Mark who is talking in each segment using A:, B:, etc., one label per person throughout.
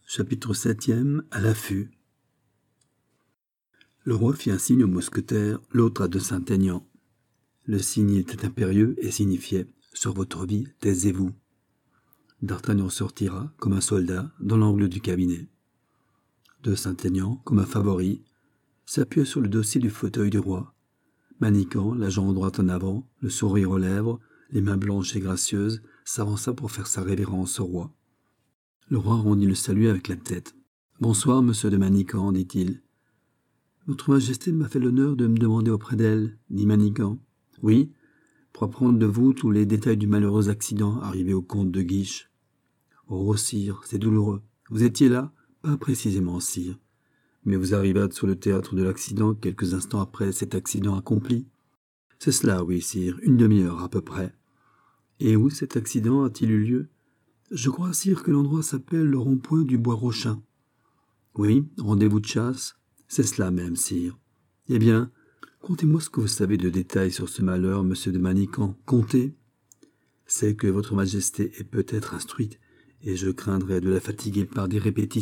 A: Chapitre 7e. À l'affût. Le roi fit un signe aux mousquetaires, l'autre à de Saint-Aignan. Le signe était impérieux et signifiait « Sur votre vie, taisez-vous ». D'Artagnan sortira, comme un soldat, dans l'angle du cabinet. De Saint-Aignan, comme un favori, s'appuyait sur le dossier du fauteuil du roi. Manicamp, la jambe droite en avant, le sourire aux lèvres, les mains blanches et gracieuses, s'avança pour faire sa révérence au roi. Le roi rendit le salut avec la tête. « Bonsoir, monsieur de Manicamp, dit-il. »« Votre Majesté m'a fait l'honneur de me demander auprès d'elle, dit Manicamp. »« Oui, pour apprendre de vous tous les détails du malheureux accident arrivé au comte de Guiche. »« Oh, sire, c'est douloureux. Vous étiez là ?»« Pas précisément, sire. Mais vous arrivâtes sur le théâtre de l'accident quelques instants après cet accident accompli. »« C'est cela, oui, sire, une demi-heure à peu près. »« Et où cet accident a-t-il eu lieu ?»« Je crois, sire, que l'endroit s'appelle le rond-point du Bois-Rochin. »« Oui, rendez-vous de chasse. »« C'est cela même, sire. »« Eh bien, contez-moi ce que vous savez de détails sur ce malheur, monsieur de Manicamp. Comptez. C'est que votre Majesté est peut-être instruite, et je craindrais de la fatiguer par des répétitions. »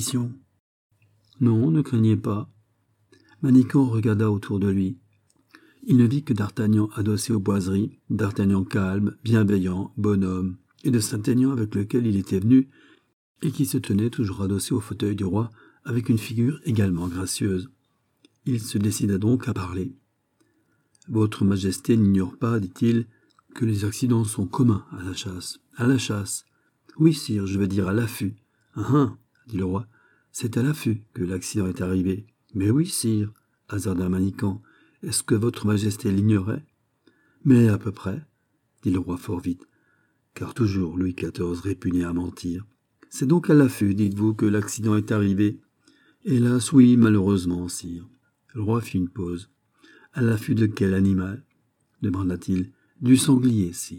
A: « Non, ne craignez pas. » Manicamp regarda autour de lui. Il ne vit que d'Artagnan adossé aux boiseries, d'Artagnan calme, bienveillant, bonhomme, et de Saint-Aignan avec lequel il était venu, et qui se tenait toujours adossé au fauteuil du roi, avec une figure également gracieuse. Il se décida donc à parler. « Votre Majesté n'ignore pas, dit-il, que les accidents sont communs à la chasse. »« À la chasse. Oui, sire, je veux dire à l'affût. »« Ah, dit le roi, c'est à l'affût que l'accident est arrivé. »« Mais oui, sire, hasarda Manicamp. Est-ce que votre Majesté l'ignorait ?»« Mais à peu près, dit le roi fort vite, car toujours Louis XIV répugnait à mentir. »« C'est donc à l'affût, dites-vous, que l'accident est arrivé. »« Hélas, oui, malheureusement, sire. » Le roi fit une pause. « À l'affût de quel animal ?» demanda-t-il. « Du sanglier, sire. »«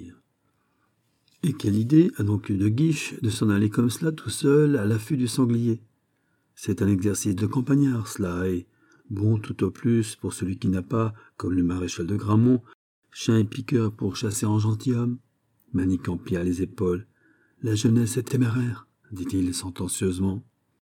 A: Et quelle idée a donc eu de Guiche de s'en aller comme cela tout seul à l'affût du sanglier ? C'est un exercice de campagnard, cela, et bon tout au plus pour celui qui n'a pas, comme le maréchal de Gramont, chien et piqueur pour chasser en gentilhomme. » Manicamp plia les épaules. « La jeunesse est téméraire, dit-il sentencieusement. »«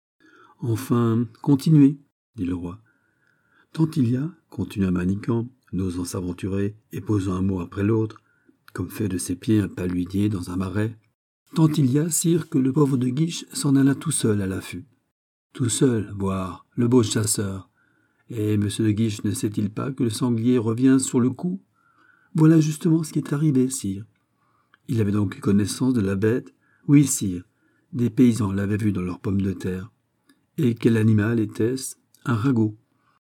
A: Enfin, continuez, dit le roi. »« Tant il y a, continua Manicamp, n'osant s'aventurer et posant un mot après l'autre, comme fait de ses pieds un paludier dans un marais, tant il y a, sire, que le pauvre de Guiche s'en alla tout seul à l'affût. Tout seul, voir, le beau chasseur. Et M. de Guiche ne sait-il pas que le sanglier revient sur le coup ? Voilà justement ce qui est arrivé, sire. Il avait donc eu connaissance de la bête ? Oui, sire. Des paysans l'avaient vu dans leurs pommes de terre. Et quel animal était-ce ? Un ragot.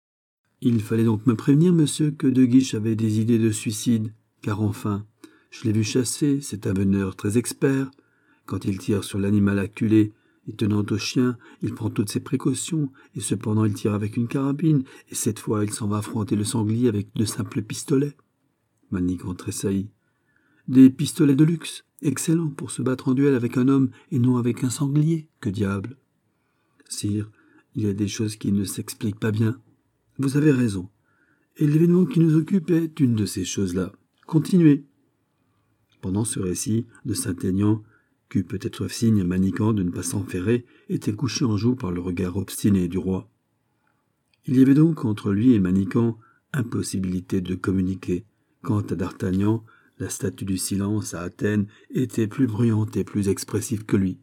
A: Il fallait donc me prévenir, monsieur, que de Guiche avait des idées de suicide, car enfin, je l'ai vu chasser, c'est un meneur très expert. Quand il tire sur l'animal acculé et tenant au chien, il prend toutes ses précautions, et cependant il tire avec une carabine, et cette fois il s'en va affronter le sanglier avec de simples pistolets. Manicamp tressaillit. Des pistolets de luxe, excellents pour se battre en duel avec un homme et non avec un sanglier, que diable. Sire, il y a des choses qui ne s'expliquent pas bien. Vous avez raison. Et l'événement qui nous occupe est une de ces choses-là. Continuez. Pendant ce récit, de Saint-Aignan, qu'eut peut-être signe à Manicamp de ne pas s'enferrer, était couché en joue par le regard obstiné du roi. Il y avait donc entre lui et Manicamp impossibilité de communiquer. Quant à d'Artagnan, la statue du silence à Athènes était plus bruyante et plus expressive que lui.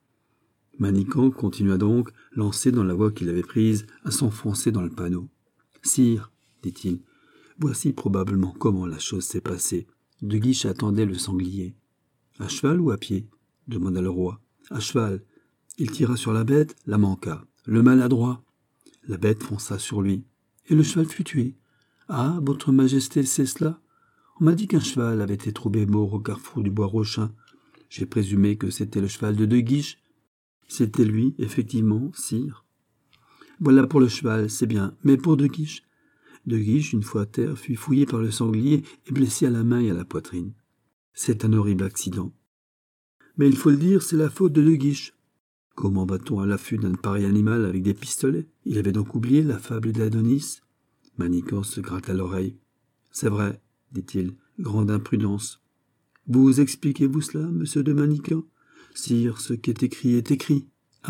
A: Manicamp continua donc, lancé dans la voie qu'il avait prise, à s'enfoncer dans le panneau. « Sire, dit-il, voici probablement comment la chose s'est passée. De Guiche attendait le sanglier. »« À cheval ou à pied ?» demanda le roi. « À cheval. Il tira sur la bête, la manqua. Le maladroit. La bête fonça sur lui. Et le cheval fut tué. Ah, votre Majesté sait cela ? On m'a dit qu'un cheval avait été trouvé mort au carrefour du Bois-Rochin. J'ai présumé que c'était le cheval de Guiche. C'était lui, effectivement, sire. Voilà pour le cheval, c'est bien. Mais pour De Guiche ? De Guiche, une fois à terre, fut fouillé par le sanglier et blessé à la main et à la poitrine. C'est un horrible accident. Mais il faut le dire, c'est la faute de Guiche. Comment va-t-on à l'affût d'un pareil animal avec des pistolets ? Il avait donc oublié la fable d'Adonis. Manicamp se gratta l'oreille. C'est vrai, dit-il, grande imprudence. Vous expliquez-vous cela, monsieur de Manicamp ? Sire, ce qui est écrit est écrit. Ah,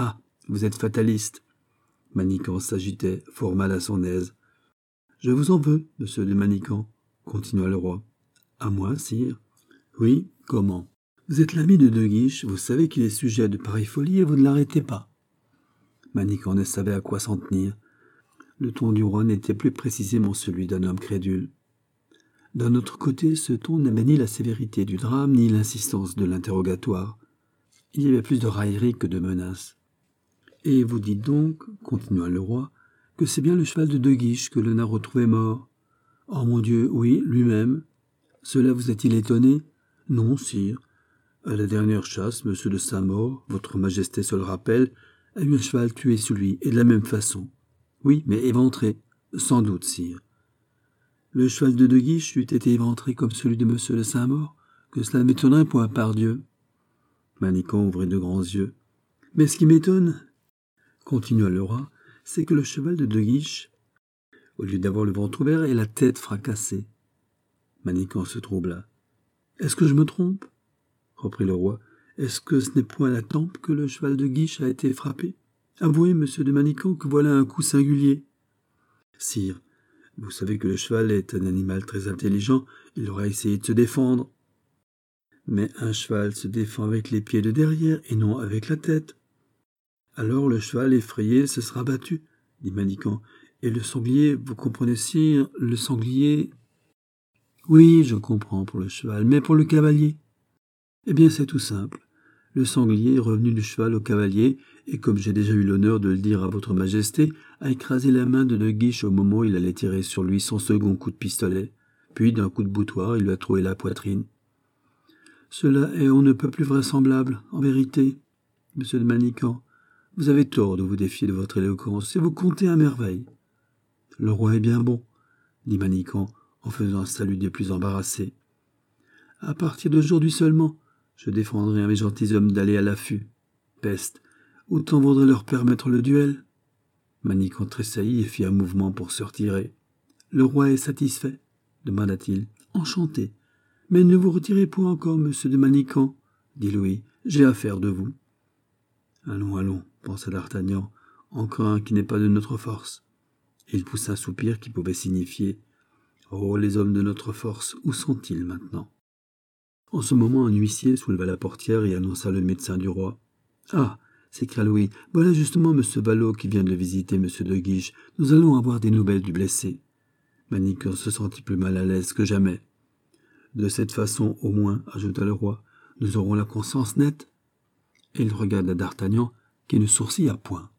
A: Vous êtes fataliste. Manicamp s'agitait, fort mal à son aise. Je vous en veux, monsieur de Manicamp, continua le roi. À moi, sire. Oui, comment? Vous êtes l'ami de Guiche, vous savez qu'il est sujet à de pareilles folies et vous ne l'arrêtez pas. Manicamp ne savait à quoi s'en tenir. Le ton du roi n'était plus précisément celui d'un homme crédule. D'un autre côté, ce ton n'avait ni la sévérité du drame, ni l'insistance de l'interrogatoire. Il y avait plus de raillerie que de menace. « Et vous dites donc, continua le roi, que c'est bien le cheval de Guiche que l'on a retrouvé mort. Oh mon Dieu, oui, lui-même. Cela vous a-t-il étonné? Non, sire. À la dernière chasse, monsieur de Saint-Maur, votre majesté se le rappelle, a eu un cheval tué sous lui, et de la même façon. Oui, mais éventré. Sans doute, sire. Le cheval de Guiche eût été éventré comme celui de monsieur de Saint-Maur, que cela ne m'étonnerait point, pardieu. Manicamp ouvrit de grands yeux. Mais ce qui m'étonne, continua le roi, c'est que le cheval de Guiche, au lieu d'avoir le ventre ouvert, ait la tête fracassée. Manicamp se troubla. Est-ce que je me trompe? Reprit le roi. Est-ce que ce n'est point à la tempe que le cheval de Guiche a été frappé? Avouez, monsieur de Manicamp, que voilà un coup singulier. Sire, vous savez que le cheval est un animal très intelligent, il aura essayé de se défendre. Mais un cheval se défend avec les pieds de derrière et non avec la tête. Alors le cheval effrayé se sera battu, dit Manicamp. Et le sanglier, vous comprenez, sire, le sanglier... Oui, je comprends pour le cheval, mais pour le cavalier? Eh bien, c'est tout simple. Le sanglier est revenu du cheval au cavalier, et comme j'ai déjà eu l'honneur de le dire à votre majesté, a écrasé la main de Guiche au moment où il allait tirer sur lui son second coup de pistolet. Puis, d'un coup de boutoir, il lui a troué la poitrine. Cela est on ne peut plus vraisemblable, en vérité, monsieur de Manicamp. Vous avez tort de vous défier de votre éloquence, et vous comptez à merveille. Le roi est bien bon, dit Manicamp, en faisant un salut des plus embarrassés. À partir d'aujourd'hui seulement, je défendrai à mes gentilshommes d'aller à l'affût. Peste, autant vaudrait leur permettre le duel. Manicamp tressaillit et fit un mouvement pour se retirer. Le roi est satisfait, demanda-t-il. Enchanté. Mais ne vous retirez point encore, monsieur de Manicamp, dit Louis. J'ai affaire de vous. Allons, allons, pensa d'Artagnan, encore un qui n'est pas de notre force. Il poussa un soupir qui pouvait signifier « Oh, les hommes de notre force, où sont-ils maintenant ?» En ce moment, un huissier souleva la portière et annonça le médecin du roi. « Ah !» s'écria Louis, « voilà justement M. Vallaud qui vient de visiter M. de Guiche. Nous allons avoir des nouvelles du blessé. » Manicamp se sentit plus mal à l'aise que jamais. « De cette façon, au moins, ajouta le roi, nous aurons la conscience nette. » Et il regarda d'Artagnan, qui ne sourcilla point.